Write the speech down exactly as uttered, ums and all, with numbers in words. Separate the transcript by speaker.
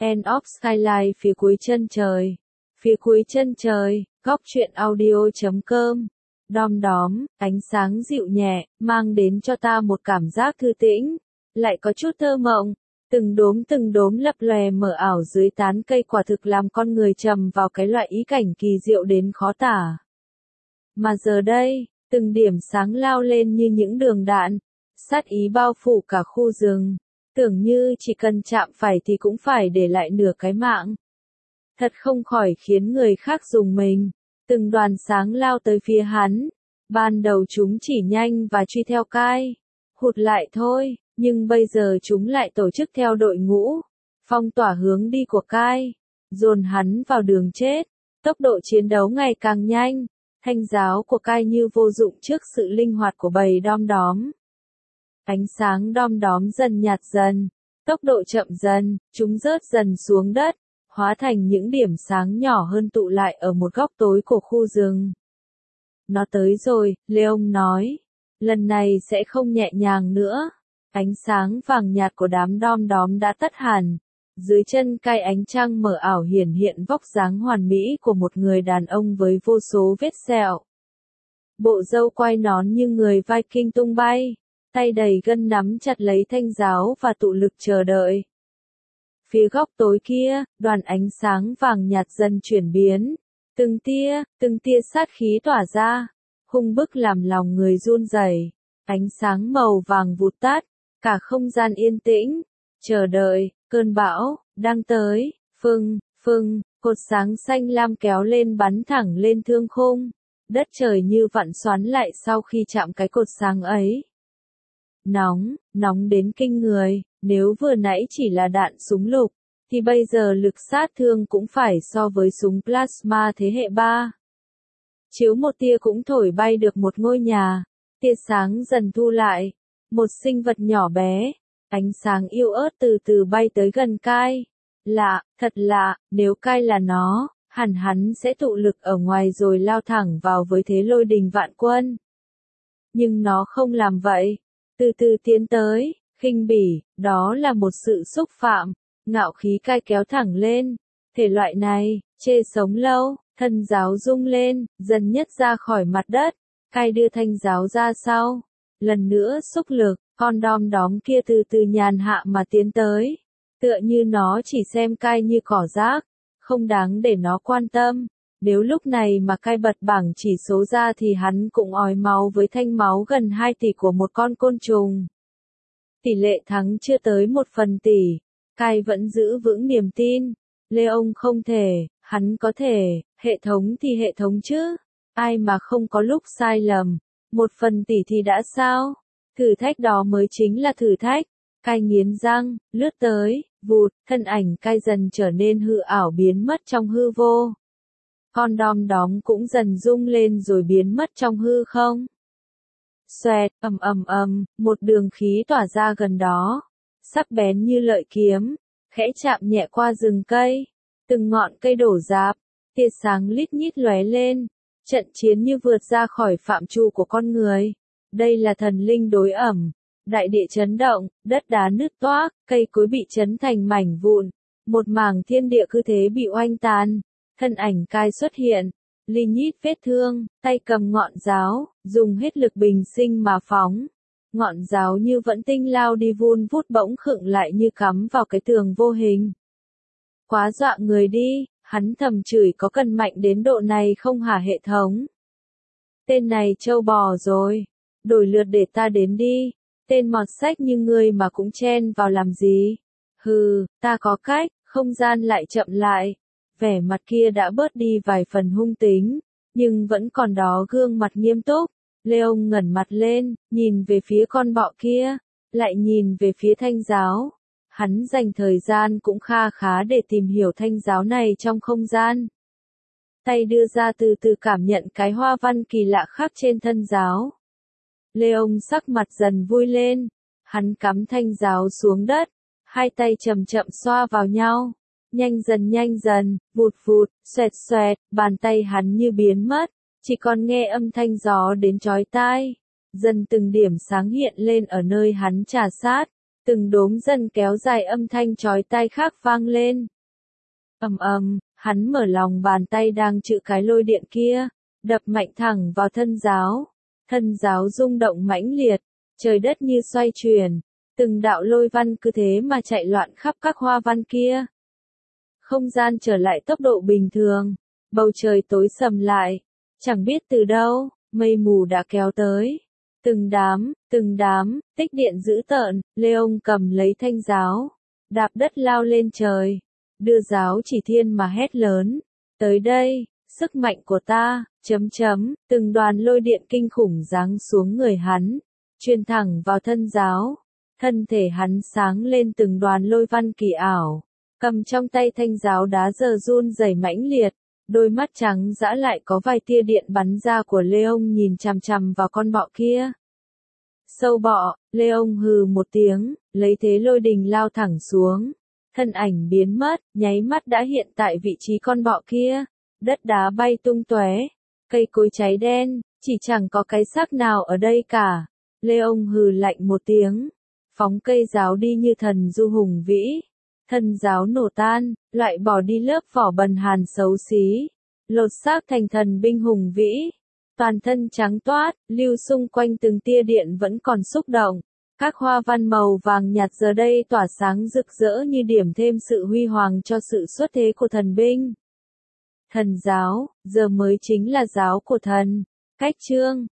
Speaker 1: End of Skyline phía cuối chân trời. Phía cuối chân trời, góc truyện audio chấm com. Đom đóm, ánh sáng dịu nhẹ, mang đến cho ta một cảm giác thư tĩnh, lại có chút thơ mộng. Từng đốm từng đốm lập lòe mờ ảo dưới tán cây quả thực làm con người trầm vào cái loại ý cảnh kỳ diệu đến khó tả. Mà giờ đây, từng điểm sáng lao lên như những đường đạn, sát ý bao phủ cả khu rừng, tưởng như chỉ cần chạm phải thì cũng phải để lại nửa cái mạng. Thật không khỏi khiến người khác rùng mình. Từng đoàn sáng lao tới phía hắn, ban đầu chúng chỉ nhanh và truy theo Kai, hụt lại thôi, nhưng bây giờ chúng lại tổ chức theo đội ngũ, phong tỏa hướng đi của Kai, dồn hắn vào đường chết. Tốc độ chiến đấu ngày càng nhanh, thanh giáo của Kai như vô dụng trước sự linh hoạt của bầy đom đóm. Ánh sáng đom đóm dần nhạt dần, tốc độ chậm dần, chúng rớt dần xuống đất, hóa thành những điểm sáng nhỏ hơn tụ lại ở một góc tối của khu rừng. Nó tới rồi, Leon nói. Lần này sẽ không nhẹ nhàng nữa. Ánh sáng vàng nhạt của đám đom đóm đã tắt hẳn. Dưới chân Kai ánh trăng mờ ảo hiển hiện vóc dáng hoàn mỹ của một người đàn ông với vô số vết sẹo. Bộ râu quai nón như người Viking tung bay, tay đầy gân nắm chặt lấy thanh giáo và tụ lực chờ đợi. Phía góc tối kia, đoàn ánh sáng vàng nhạt dần chuyển biến. Từng tia, từng tia sát khí tỏa ra, hung bức làm lòng người run rẩy. Ánh sáng màu vàng vụt tắt, cả không gian yên tĩnh, chờ đợi, cơn bão, đang tới, phừng, phừng, cột sáng xanh lam kéo lên bắn thẳng lên thương khung. Đất trời như vặn xoắn lại sau khi chạm cái cột sáng ấy. Nóng, nóng đến kinh người, nếu vừa nãy chỉ là đạn súng lục, thì bây giờ lực sát thương cũng phải so với súng plasma thế hệ ba. Chiếu một tia cũng thổi bay được một ngôi nhà, tia sáng dần thu lại, một sinh vật nhỏ bé, ánh sáng yếu ớt từ từ bay tới gần Kai. Lạ, thật lạ, nếu Kai là nó, hẳn hắn sẽ tụ lực ở ngoài rồi lao thẳng vào với thế lôi đình vạn quân. Nhưng nó không làm vậy, từ từ tiến tới, khinh bỉ, đó là một sự xúc phạm. Ngạo khí Kai kéo thẳng lên. Thể loại này, chê sống lâu, thân giáo rung lên, dần nhất ra khỏi mặt đất. Kai đưa thanh giáo ra sau. Lần nữa xúc lực, con đom đóm kia từ từ nhàn hạ mà tiến tới. Tựa như nó chỉ xem Kai như cỏ rác, không đáng để nó quan tâm. Nếu lúc này mà Kai bật bảng chỉ số ra thì hắn cũng ói máu với thanh máu gần hai tỷ của một con côn trùng. Tỷ lệ thắng chưa tới một phần tỷ. Kai vẫn giữ vững niềm tin. Leon không thể, hắn có thể, hệ thống thì hệ thống chứ. Ai mà không có lúc sai lầm. Một phần tỷ thì đã sao? Thử thách đó mới chính là thử thách. Kai nghiến răng, lướt tới, vụt, thân ảnh Kai dần trở nên hư ảo biến mất trong hư vô. Con đom đóm cũng dần rung lên rồi biến mất trong hư không. Xoẹt, ầm ầm ầm, một đường khí tỏa ra gần đó. Sắc bén như lợi kiếm, khẽ chạm nhẹ qua rừng cây, từng ngọn cây đổ rạp, tia sáng lít nhít lóe lên, trận chiến như vượt ra khỏi phạm trù của con người. Đây là thần linh đối ẩm, đại địa chấn động, đất đá nứt toác, cây cối bị chấn thành mảnh vụn, một mảng thiên địa cứ thế bị oanh tàn. Thân ảnh Kai xuất hiện, li nhít vết thương, tay cầm ngọn giáo, dùng hết lực bình sinh mà phóng. Ngọn giáo như vẫn tinh lao đi vun vút bỗng khựng lại như cắm vào cái tường vô hình. Quá dọa người đi, hắn thầm chửi, có cần mạnh đến độ này không hả hệ thống? Tên này trâu bò rồi, đổi lượt để ta đến đi, tên mọt sách như ngươi mà cũng chen vào làm gì? Hừ, ta có cách, không gian lại chậm lại. Vẻ mặt kia đã bớt đi vài phần hung tính, nhưng vẫn còn đó gương mặt nghiêm túc. Leon ngẩng mặt lên, nhìn về phía con bọ kia, lại nhìn về phía thanh giáo. Hắn dành thời gian cũng kha khá để tìm hiểu thanh giáo này trong không gian. Tay đưa ra từ từ cảm nhận cái hoa văn kỳ lạ khác trên thân giáo. Leon sắc mặt dần vui lên, hắn cắm thanh giáo xuống đất, hai tay chậm chậm xoa vào nhau. Nhanh dần nhanh dần, vụt vụt, xoẹt xoẹt, bàn tay hắn như biến mất. Chỉ còn nghe âm thanh gió đến chói tai. Dần từng điểm sáng hiện lên ở nơi hắn trà sát. từng đốm dần kéo dài âm thanh chói tai khác vang lên. Ầm ầm, hắn mở lòng bàn tay đang chữ cái lôi điện kia, đập mạnh thẳng vào thân giáo. Thân giáo rung động mãnh liệt, trời đất như xoay chuyển, từng đạo lôi văn cứ thế mà chạy loạn khắp các hoa văn kia. Không gian trở lại tốc độ bình thường, bầu trời tối sầm lại, chẳng biết từ đâu, mây mù đã kéo tới. Từng đám, từng đám, tích điện dữ tợn, Leon cầm lấy thanh giáo, đạp đất lao lên trời, đưa giáo chỉ thiên mà hét lớn, tới đây, sức mạnh của ta, chấm chấm, từng đoàn lôi điện kinh khủng giáng xuống người hắn, truyền thẳng vào thân giáo, thân thể hắn sáng lên từng đoàn lôi văn kỳ ảo, cầm trong tay thanh giáo đá giờ run rẩy mãnh liệt, đôi mắt trắng dã lại có vài tia điện bắn ra của Leon nhìn chằm chằm vào con bọ kia. Sâu bọ, Leon hừ một tiếng, lấy thế lôi đình lao thẳng xuống, thân ảnh biến mất, nháy mắt đã hiện tại vị trí con bọ kia, đất đá bay tung tóe, cây cối cháy đen, chỉ chẳng có cái xác nào ở đây cả. Leon hừ lạnh một tiếng, phóng cây giáo đi như thần du hùng vĩ, thân giáo nổ tan, loại bỏ đi lớp vỏ bần hàn xấu xí, lột xác thành thần binh hùng vĩ. Toàn thân trắng toát, lưu xung quanh từng tia điện vẫn còn xúc động. Các hoa văn màu vàng nhạt giờ đây tỏa sáng rực rỡ như điểm thêm sự huy hoàng cho sự xuất thế của thần binh. Thần giáo, giờ mới chính là giáo của thần. Cách chương